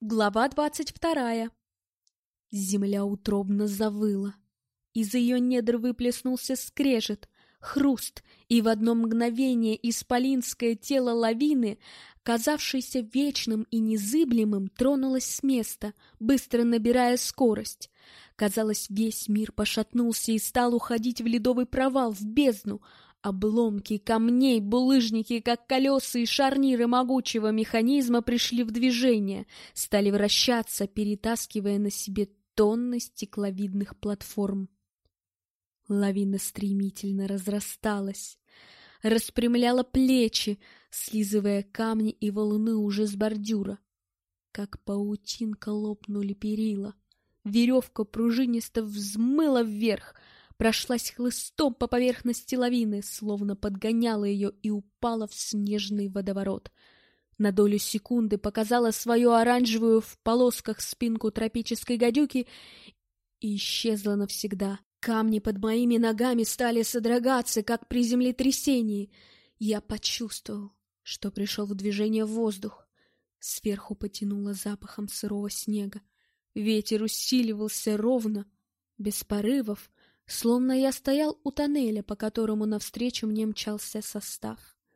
Глава 22. Земля утробно завыла. Из ее недр выплеснулся скрежет, хруст, и в одно мгновение исполинское тело лавины, казавшееся вечным и незыблемым, тронулось с места, быстро набирая скорость. Казалось, весь мир пошатнулся и стал уходить в ледовый провал, в бездну. Обломки камней, булыжники, как колеса и шарниры могучего механизма, пришли в движение, стали вращаться, перетаскивая на себе тонны стекловидных платформ. Лавина стремительно разрасталась, распрямляла плечи, слизывая камни и валуны уже с бордюра. Как паутинка лопнули перила. Веревка пружинисто взмыла вверх, прошлась хлыстом по поверхности лавины, словно подгоняла ее и упала в снежный водоворот. На долю секунды показала свою оранжевую в полосках спинку тропической гадюки и исчезла навсегда. Камни под моими ногами стали содрогаться, как при землетрясении. Я почувствовал, что пришел в движение воздух. Сверху потянуло запахом сырого снега. Ветер усиливался ровно, без порывов, словно я стоял у тоннеля, по которому навстречу мне мчался состав.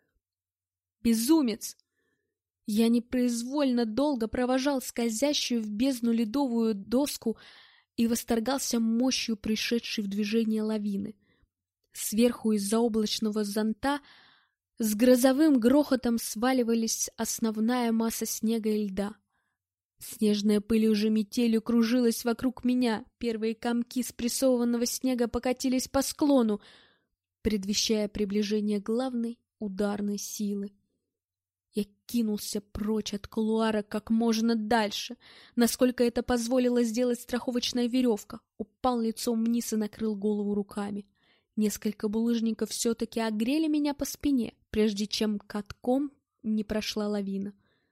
Безумец! Я непроизвольно долго провожал скользящую в бездну ледовую доску и восторгался мощью пришедшей в движение лавины. Сверху из-за облачного зонта с грозовым грохотом сваливались основная масса снега и льда. Снежная пыль уже метелью кружилась вокруг меня. Первые комки спрессованного снега покатились по склону, предвещая приближение главной ударной силы. Я кинулся прочь от кулуара как можно дальше, насколько это позволило сделать страховочная веревка, упал лицом вниз и накрыл голову руками. Несколько булыжников все-таки огрели меня по спине, прежде чем катком не прошла лавина.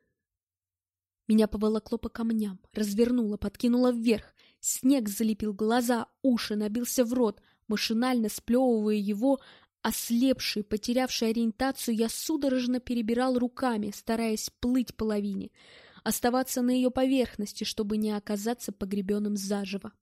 Меня поволокло по камням, развернуло, подкинуло вверх. Снег залепил глаза, уши, набился в рот. Машинально сплевывая его, ослепший, потерявший ориентацию, я судорожно перебирал руками, стараясь плыть по лавине, оставаться на ее поверхности, чтобы не оказаться погребенным заживо.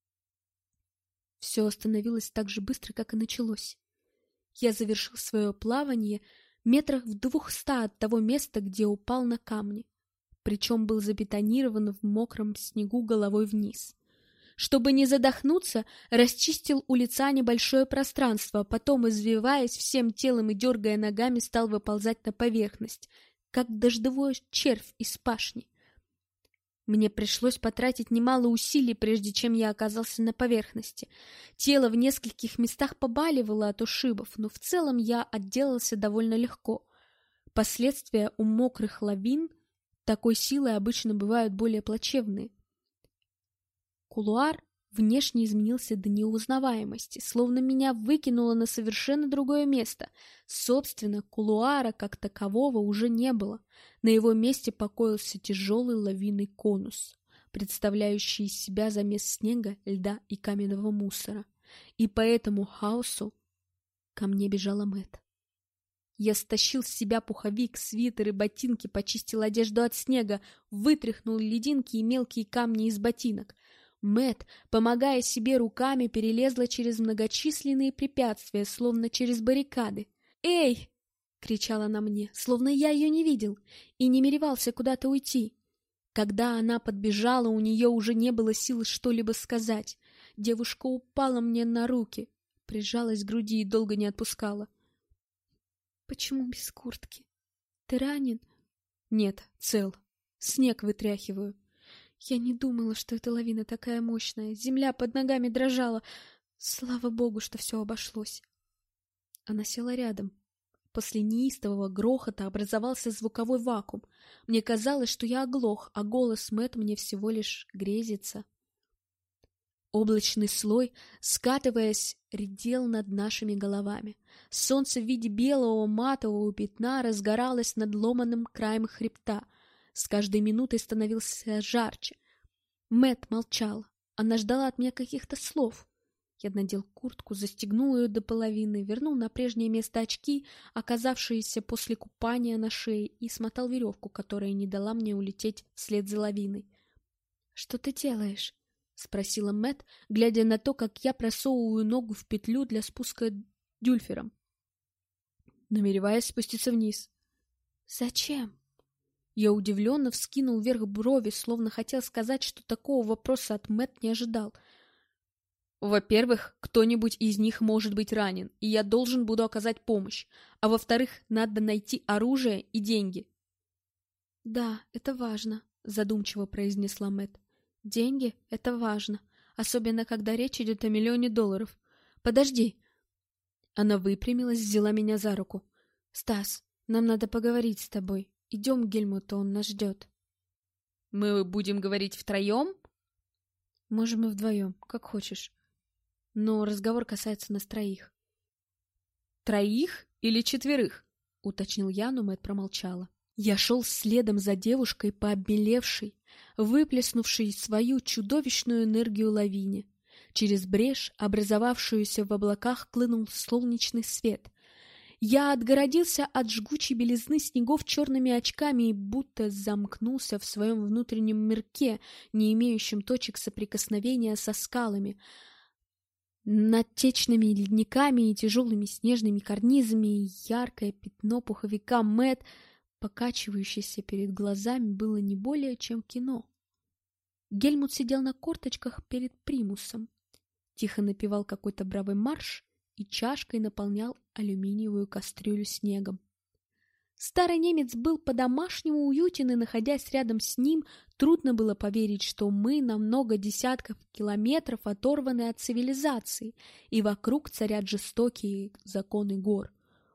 Все остановилось так же быстро, как и началось. Я завершил свое плавание метрах в 200 от того места, где упал на камни. Причем был забетонирован в мокром снегу головой вниз. Чтобы не задохнуться, расчистил у лица небольшое пространство, а потом, извиваясь всем телом и дергая ногами, стал выползать на поверхность, как дождевой червь из пашни. Мне пришлось потратить немало усилий, прежде чем я оказался на поверхности. Тело в нескольких местах побаливало от ушибов, но в целом я отделался довольно легко. Последствия у мокрых лавин такой силой обычно бывают более плачевные. Кулуар внешне изменился до неузнаваемости, словно меня выкинуло на совершенно другое место. Собственно, кулуара как такового уже не было. На его месте покоился тяжелый лавинный конус, представляющий из себя замес снега, льда и каменного мусора. И по этому хаосу ко мне бежала Мэтт. Я стащил с себя пуховик, свитер и ботинки, почистил одежду от снега, вытряхнул лединки и мелкие камни из ботинок. Мэтт, помогая себе руками, перелезла через многочисленные препятствия, словно через баррикады. «Эй!» — кричала она мне, словно я ее не видел и не намеревался куда-то уйти. Когда она подбежала, у нее уже не было сил что-либо сказать. Девушка упала мне на руки, прижалась к груди и долго не отпускала. «Почему без куртки? Ты ранен?» «Нет, цел. Снег вытряхиваю. Я не думала, что эта лавина такая мощная. Земля под ногами дрожала. Слава богу, что все обошлось». Она села рядом. После неистового грохота образовался звуковой вакуум. Мне казалось, что я оглох, а голос Мэтт мне всего лишь грезится. Облачный слой, скатываясь, редел над нашими головами. Солнце в виде белого матового пятна разгоралось над ломаным краем хребта. С каждой минутой становился жарче. Мэтт молчала. Она ждала от меня каких-то слов. Я надел куртку, застегнул ее до половины, вернул на прежнее место очки, оказавшиеся после купания на шее, и смотал веревку, которая не дала мне улететь вслед за лавиной. — Что ты делаешь? — спросила Мэтт, глядя на то, как я просовываю ногу в петлю для спуска дюльфером. Намереваясь спуститься вниз. — Зачем? Я удивленно вскинул вверх брови, словно хотел сказать, что такого вопроса от Мэтт не ожидал. Во-первых, кто-нибудь из них может быть ранен, и я должен буду оказать помощь. А во-вторых, надо найти оружие и деньги. — Да, это важно, — задумчиво произнесла Мэтт. — Деньги — это важно, особенно когда речь идет о $1 000 000. Подожди. Она выпрямилась, взяла меня за руку. — Стас, нам надо поговорить с тобой. Идем к Гельмуту, он нас ждет. — Мы будем говорить втроем? — Можем и вдвоем, как хочешь. Но разговор касается нас троих. — Троих или 4? — уточнил я, но Мэтт промолчала. Я шел следом за девушкой по обмелевшей, выплеснувшей свою чудовищную энергию лавине. Через брешь, образовавшуюся в облаках, хлынул солнечный свет. Я отгородился от жгучей белизны снегов черными очками и будто замкнулся в своем внутреннем мирке, не имеющем точек соприкосновения со скалами, над течными ледниками и тяжелыми снежными карнизами, и яркое пятно пуховика Мэтт, покачивающееся перед глазами, было не более чем кино. Гельмут сидел на корточках перед примусом, тихо напевал какой-то бравый марш и чашкой наполнял алюминиевую кастрюлю снегом. Старый немец был по-домашнему уютен, и, находясь рядом с ним, трудно было поверить, что мы на много десятков километров оторваны от цивилизации, и вокруг царят жестокие законы гор.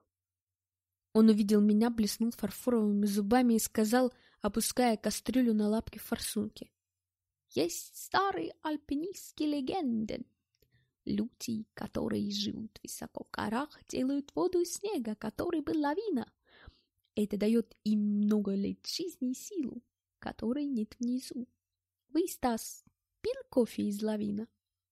Он увидел меня, блеснул фарфоровыми зубами и сказал, опуская кастрюлю на лапки в форсунке: «Есть старые альпинистские легенды. Люди, которые живут высоко в горах, делают воду из снега, который был лавина. Это дает им много лет жизни и силу, которой нет внизу. Вы, Стас, пил кофе из лавина?»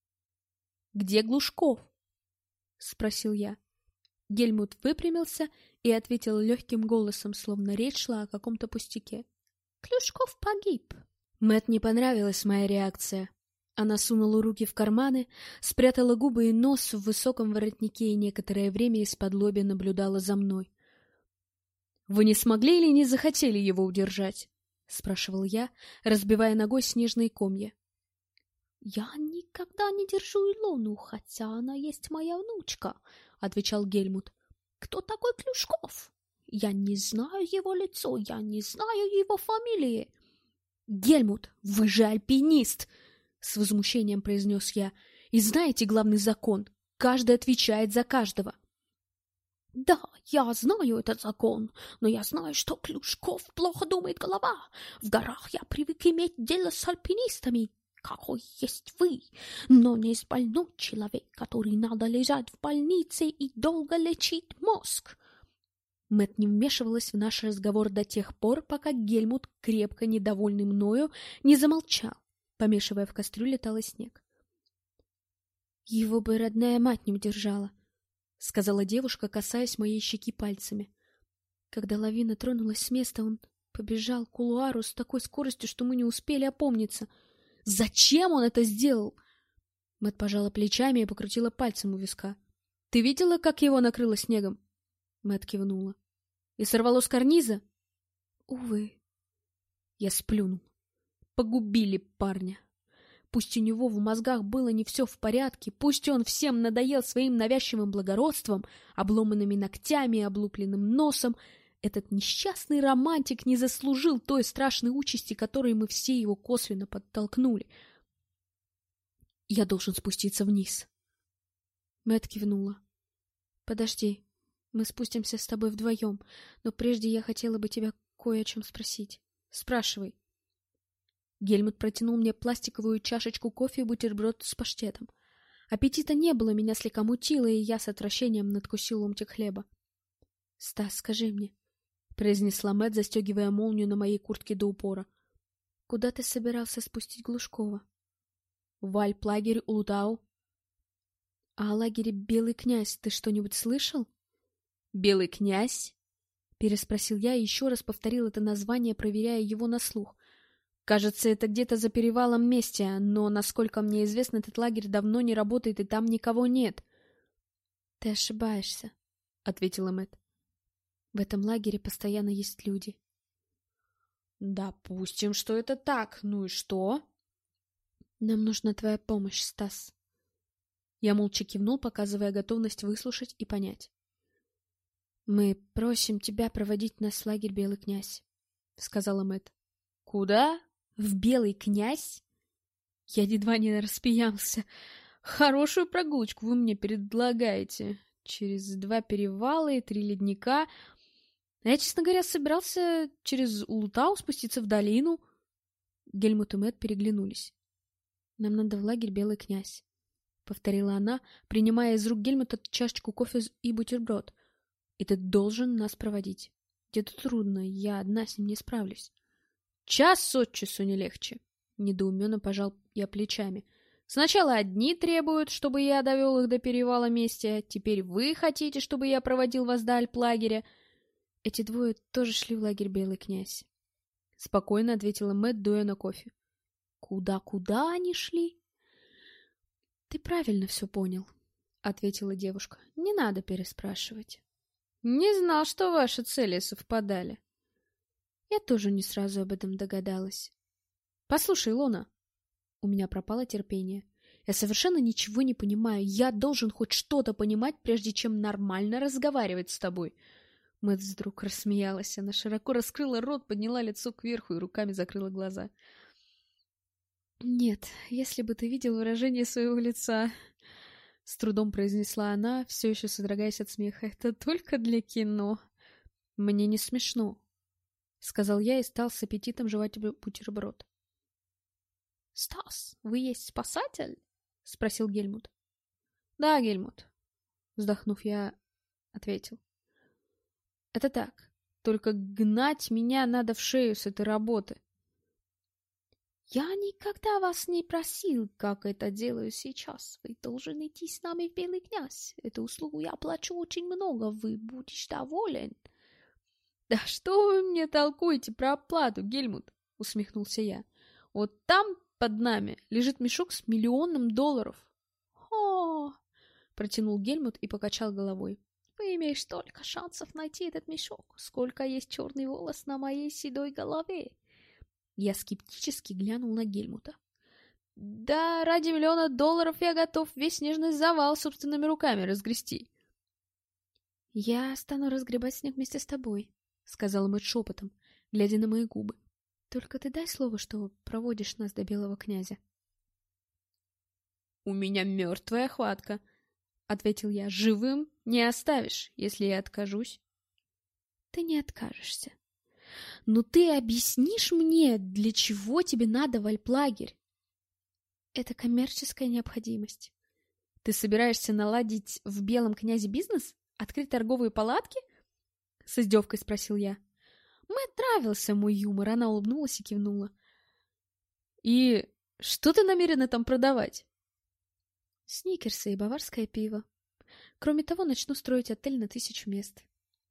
«Где Глушков?» — спросил я. Гельмут выпрямился и ответил легким голосом, словно речь шла о каком-то пустяке. «Глушков погиб». Мэтт не понравилась моя реакция. Она сунула руки в карманы, спрятала губы и нос в высоком воротнике и некоторое время из-под-лобья наблюдала за мной. «Вы не смогли или не захотели его удержать?» — спрашивал я, разбивая ногой снежные комья. «Я никогда не держу Илону, хотя она есть моя внучка», — отвечал Гельмут. «Кто такой Глушков? Я не знаю его лицо, я не знаю его фамилии». «Гельмут, вы же альпинист!» — с возмущением произнес я. «И знаете главный закон? Каждый отвечает за каждого». «Да, я знаю этот закон, но я знаю, что Глушков плохо думает голова. В горах я привык иметь дело с альпинистами, какой есть вы, но не с больной человек, который надо лежать в больнице и долго лечить мозг». Мэтт не вмешивалась в наш разговор до тех пор, пока Гельмут, крепко недовольный мною, не замолчал, помешивая в кастрюле талый снег. «Его бы родная мать не удержала», — сказала девушка, касаясь моей щеки пальцами. Когда лавина тронулась с места, он побежал к кулуару с такой скоростью, что мы не успели опомниться. «Зачем он это сделал?» Мэтт пожала плечами и покрутила пальцем у виска. «Ты видела, как его накрыло снегом?» Мэтт кивнула. «И сорвало с карниза?» «Увы». Я сплюнул. Погубили парня. Пусть у него в мозгах было не все в порядке, пусть он всем надоел своим навязчивым благородством, обломанными ногтями и облупленным носом, этот несчастный романтик не заслужил той страшной участи, которой мы все его косвенно подтолкнули. «Я должен спуститься вниз». Мэтт кивнула. «Подожди, мы спустимся с тобой вдвоем, но прежде я хотела бы тебя кое о чем спросить». «Спрашивай». Гельмут протянул мне пластиковую чашечку кофе и бутерброд с паштетом. Аппетита не было, меня слегка мутило, и я с отвращением надкусил ломтик хлеба. «Стас, скажи мне», — произнесла Мэтт, застегивая молнию на моей куртке до упора, — «куда ты собирался спустить Глушкова?» «В Альплагерь Улутау». «А о лагере Белый князь ты что-нибудь слышал?» «Белый князь?» — переспросил я и еще раз повторил это название, проверяя его на слух. «Кажется, это где-то за перевалом Местия, но, насколько мне известно, этот лагерь давно не работает, и там никого нет». «Ты ошибаешься», — ответила Мэтт. «В этом лагере постоянно есть люди». «Допустим, что это так. Ну и что?» «Нам нужна твоя помощь, Стас». Я молча кивнул, показывая готовность выслушать и понять. «Мы просим тебя проводить нас в лагерь Белый князь», — сказала Мэтт. «Куда? В Белый князь?» Я едва не распиялся. «Хорошую прогулочку вы мне предлагаете. Через 2 перевала и 3 ледника. А я, честно говоря, собирался через Улутау спуститься в долину». Гельмут и Мэтт переглянулись. «Нам надо в лагерь Белый князь», — повторила она, принимая из рук Гельмута чашечку кофе и бутерброд. «И ты должен нас проводить. Где-то трудно, я одна с ним не справлюсь». «Час от часу не легче», — недоуменно пожал я плечами. «Сначала одни требуют, чтобы я довел их до перевала Местия, теперь вы хотите, чтобы я проводил вас до альплагеря». «Эти двое тоже шли в лагерь Белый князь», — спокойно ответила Мэтт, дуя на кофе. «Куда они шли?» «Ты правильно все понял», — ответила девушка. «Не надо переспрашивать». «Не знал, что ваши цели совпадали». Я тоже не сразу об этом догадалась. «Послушай, Лона». У меня пропало терпение. «Я совершенно ничего не понимаю. Я должен хоть что-то понимать, прежде чем нормально разговаривать с тобой». Мэтт вдруг рассмеялась. Она широко раскрыла рот, подняла лицо кверху и руками закрыла глаза. «Нет, если бы ты видел выражение своего лица», — с трудом произнесла она, все еще содрогаясь от смеха, — «это только для кино». «Мне не смешно», — сказал я и стал с аппетитом жевать бутерброд. «Стас, вы есть спасатель?» — спросил Гельмут. «Да, Гельмут», — вздохнув, я ответил. «Это так, только гнать меня надо в шею с этой работы». «Я никогда вас не просил, как это делаю сейчас. Вы должны идти с нами в Белый князь. Эту услугу я плачу очень много, вы будете доволен». «Да что вы мне толкуете про оплату, Гельмут?» — усмехнулся я. «Вот там, под нами, лежит мешок с $1 миллион». «О!» — протянул Гельмут и покачал головой. «Вы имеешь столько шансов найти этот мешок, сколько есть черный волос на моей седой голове». Я скептически глянул на Гельмута. «Да, ради $1 миллиона я готов весь снежный завал собственными руками разгрести». «Я стану разгребать снег вместе с тобой», — сказала Мэтт шепотом, глядя на мои губы. «Только ты дай слово, что проводишь нас до Белого князя». «У меня мертвая хватка», — ответил я. «Живым не оставишь, если я откажусь». «Ты не откажешься. Но ты объяснишь мне, для чего тебе надо в альплагерь?» «Это коммерческая необходимость». «Ты собираешься наладить в Белом князе бизнес? Открыть торговые палатки?» — с издевкой спросил я. Мэтт нравился мой юмор, она улыбнулась и кивнула. «И что ты намерена там продавать?» «Сникерсы и баварское пиво. Кроме того, начну строить отель на 1000 мест».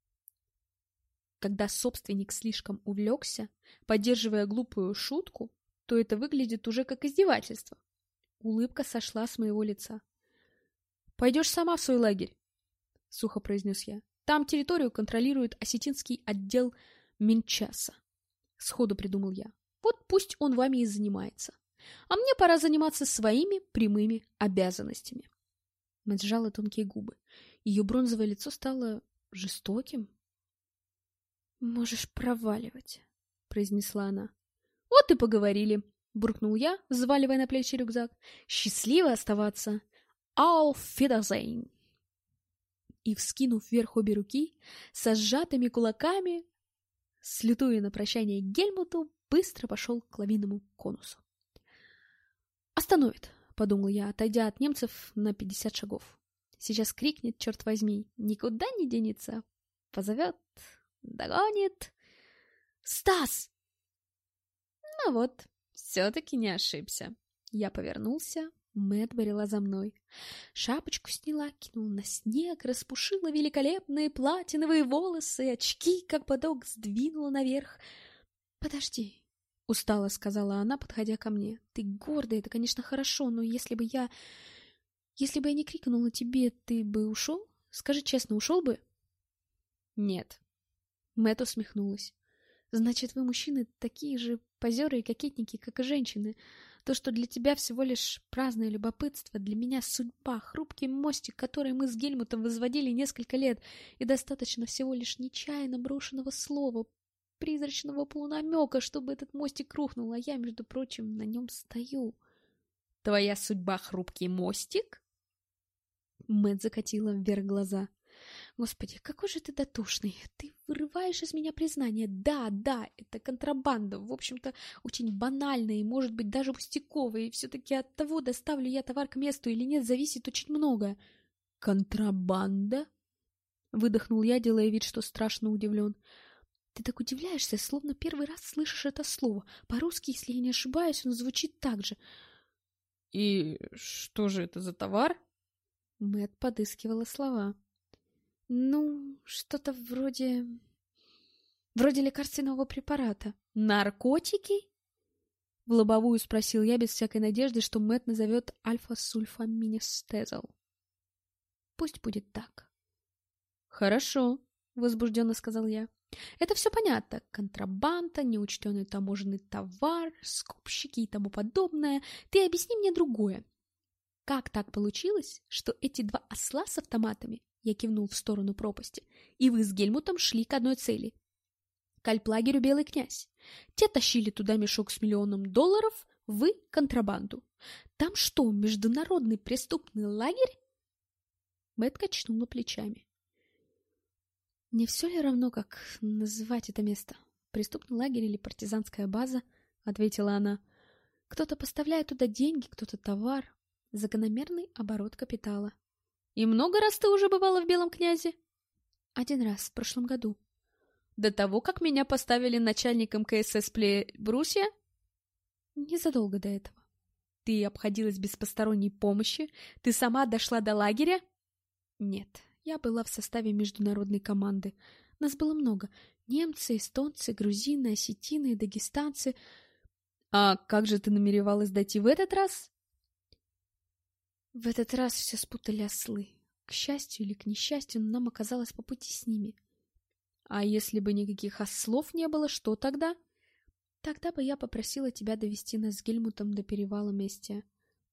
Когда собственник слишком увлекся, поддерживая глупую шутку, то это выглядит уже как издевательство. Улыбка сошла с моего лица. «Пойдешь сама в свой лагерь», — сухо произнес я. «Там территорию контролирует осетинский отдел Минчаса». Сходу придумал я. «Вот пусть он вами и занимается. А мне пора заниматься своими прямыми обязанностями». Мать сжала тонкие губы. Ее бронзовое лицо стало жестоким. «Можешь проваливать», — произнесла она. «Вот и поговорили», — буркнул я, взваливая на плечи рюкзак. «Счастливо оставаться! Auf Wiedersehen!» И, вскинув вверх обе руки, со сжатыми кулаками, слютуя на прощание Гельмуту, быстро пошел к лавинному конусу. «Остановит», — подумал я, отойдя от немцев на 50 шагов. «Сейчас крикнет, черт возьми, никуда не денется, позовет, догонит. Стас!» Ну вот, все-таки не ошибся. Я повернулся Мэтт брела за мной. Шапочку сняла, кинула на снег, распушила великолепные платиновые волосы, очки, как бодок, сдвинула наверх. «Подожди», — устало сказала она, подходя ко мне. «Ты гордая, это, конечно, хорошо, но если бы я не крикнула тебе, ты бы ушел? Скажи честно, ушел бы?» «Нет». Мэтт усмехнулась. «Значит, вы, мужчины, такие же позеры и кокетники, как и женщины. То, что для тебя всего лишь праздное любопытство, для меня судьба, хрупкий мостик, который мы с Гельмутом возводили несколько лет, и достаточно всего лишь нечаянно брошенного слова, призрачного полунамека, чтобы этот мостик рухнул, а я, между прочим, на нем стою». «Твоя судьба — хрупкий мостик?» Мэтт закатила вверх глаза. «Господи, какой же ты дотошный! Ты вырываешь из меня признание. Да, это контрабанда, в общем-то, очень банальная и, может быть, даже пустяковая, и все-таки от того, доставлю я товар к месту или нет, зависит очень многое». «Контрабанда?» — выдохнул я, делая вид, что страшно удивлен. «Ты так удивляешься, словно первый раз слышишь это слово. По-русски, если я не ошибаюсь, оно звучит так же». «И что же это за товар?» Мэтт подыскивала слова. «Ну, что-то вроде лекарственного препарата». «Наркотики?» В лобовую спросил я без всякой надежды, что Мэтт назовет альфа-сульфаминестезол. «Пусть будет так». «Хорошо», — возбужденно сказал я. «Это все понятно. Контрабанда, неучтенный таможенный товар, скупщики и тому подобное. Ты объясни мне другое. Как так получилось, что эти два осла с автоматами, я кивнул в сторону пропасти, и вы с Гельмутом шли к одной цели? К альплагерю «Белый князь». Те тащили туда мешок с $1 миллион, вы — контрабанду. Там что, международный преступный лагерь?» Мэтт качнула плечами. «Не все ли равно, как называть это место? Преступный лагерь или партизанская база?» — ответила она. «Кто-то поставляет туда деньги, кто-то товар. Закономерный оборот капитала». «И много раз ты уже бывала в Белом князе?» «1 раз, в прошлом году». «До того, как меня поставили начальником КСС Брусья?» «Незадолго до этого». «Ты обходилась без посторонней помощи? Ты сама дошла до лагеря?» «Нет, я была в составе международной команды. Нас было много. Немцы, эстонцы, грузины, осетины, дагестанцы». «А как же ты намеревалась дойти в этот раз?» В этот раз все спутали ослы. К счастью или к несчастью, нам оказалось по пути с ними. А если бы никаких ослов не было, что тогда? Тогда бы я попросила тебя довести нас с Гельмутом до перевала Местия.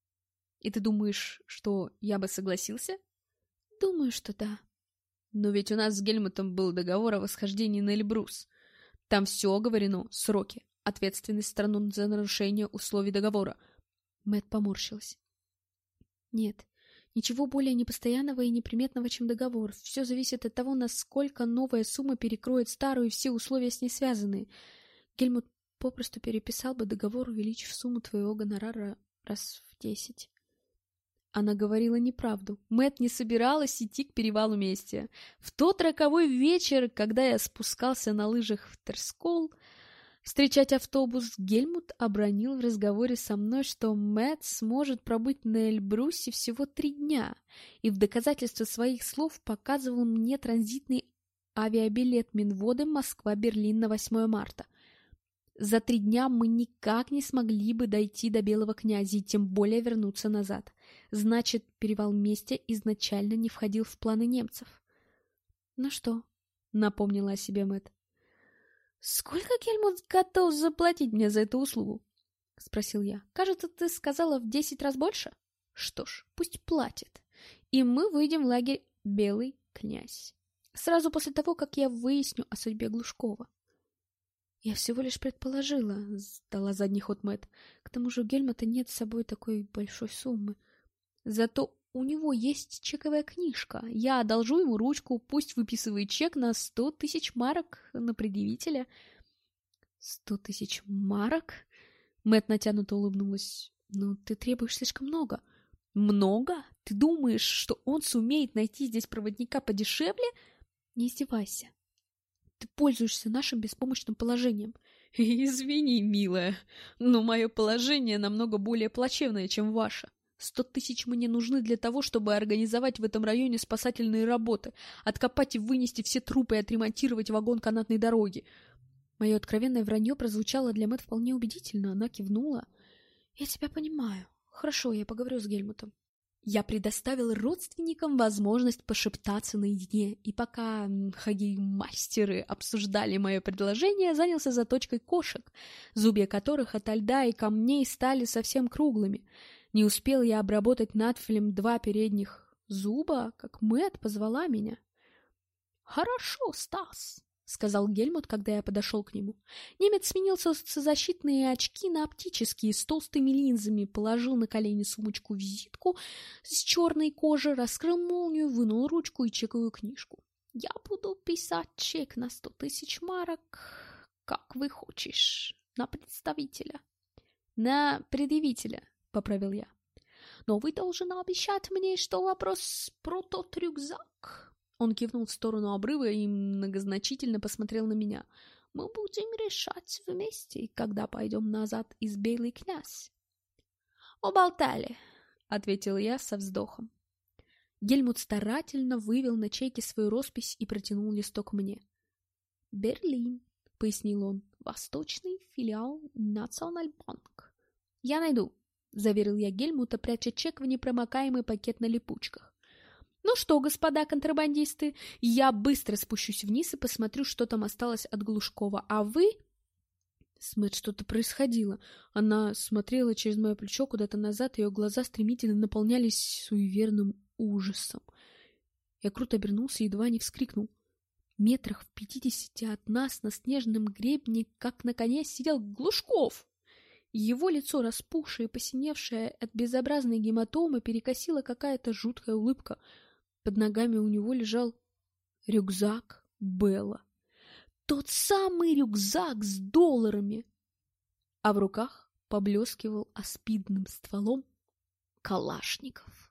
И ты думаешь, что я бы согласился? Думаю, что да. Но ведь у нас с Гельмутом был договор о восхождении на Эльбрус. Там все оговорено, сроки, ответственность сторон за нарушение условий договора. Мэтт поморщилась. Нет, ничего более непостоянного и неприметного, чем договор. Все зависит от того, насколько новая сумма перекроет старую и все условия с ней связанные. Гельмут попросту переписал бы договор, увеличив сумму твоего гонорара раз в 10. Она говорила неправду. Мэтт не собиралась идти к перевалу Местия. В тот роковой вечер, когда я спускался на лыжах в Терскол встречать автобус, Гельмут обронил в разговоре со мной, что Мэтт сможет пробыть на Эльбрусе всего 3 дня, и в доказательство своих слов показывал мне транзитный авиабилет Минводы Москва-Берлин на 8 марта. За 3 дня мы никак не смогли бы дойти до Белого князя и тем более вернуться назад. Значит, перевал Местия изначально не входил в планы немцев. «Ну что?» — напомнила о себе Мэтт. «Сколько Гельмут готов заплатить мне за эту услугу?» — спросил я. «Кажется, ты сказала в 10 раз больше? Что ж, пусть платит. И мы выйдем в лагерь «Белый князь». Сразу после того, как я выясню о судьбе Глушкова». «Я всего лишь предположила», — сдала задний ход Мэтт. «К тому же у Гельмута нет с собой такой большой суммы. Зато у него есть чековая книжка. Я одолжу ему ручку, пусть выписывает чек на 100 000 марок на предъявителя». 100 000 марок? Мэтт натянуто улыбнулась. «Ну, ты требуешь слишком много». «Много? Ты думаешь, что он сумеет найти здесь проводника подешевле?» «Не издевайся. Ты пользуешься нашим беспомощным положением». «Извини, милая, но мое положение намного более плачевное, чем ваше», 100 тысяч мне нужны для того, чтобы организовать в этом районе спасательные работы, откопать и вынести все трупы и отремонтировать вагон канатной дороги. Мое откровенное вранье прозвучало для Мэтт вполне убедительно. Она кивнула. «Я тебя понимаю. Хорошо, я поговорю с Гельмутом». Я предоставил родственникам возможность пошептаться наедине, и пока хаги-мастеры обсуждали мое предложение, занялся заточкой кошек, зубья которых ото льда и камней стали совсем круглыми. Не успел я обработать надфилем 2 передних зуба, как Мэтт позвала меня. «Хорошо, Стас», — сказал Гельмут, когда я подошел к нему. Немец сменил солнцезащитные очки на оптические с толстыми линзами, положил на колени сумочку-визитку с черной кожи, раскрыл молнию, вынул ручку и чековую книжку. «Я буду писать чек на 100 тысяч марок, как вы хочешь, на представителя». «На предъявителя», — поправил я. «Но вы должны обещать мне, что вопрос про тот рюкзак...» Он кивнул в сторону обрыва и многозначительно посмотрел на меня. «Мы будем решать вместе, когда пойдем назад из Белый князь». «Уболтали», — ответил я со вздохом. Гельмут старательно вывел на чеке свою роспись и протянул листок мне. «Берлин», — пояснил он, — «восточный филиал Национальбанк». «Я найду», — заверил я Гельмута, пряча чек в непромокаемый пакет на липучках. «Ну что, господа контрабандисты, я быстро спущусь вниз и посмотрю, что там осталось от Глушкова, а вы...» С Мэтт что-то происходило. Она смотрела через мое плечо куда-то назад, ее глаза стремительно наполнялись суеверным ужасом. Я круто обернулся и едва не вскрикнул. Метрах в 50 от нас на снежном гребне, как на коне, сидел Глушков. Его лицо, распухшее и посиневшее от безобразной гематомы, перекосила какая-то жуткая улыбка. Под ногами у него лежал рюкзак Белла. Тот самый рюкзак с долларами. А в руках поблескивал аспидным стволом Калашников.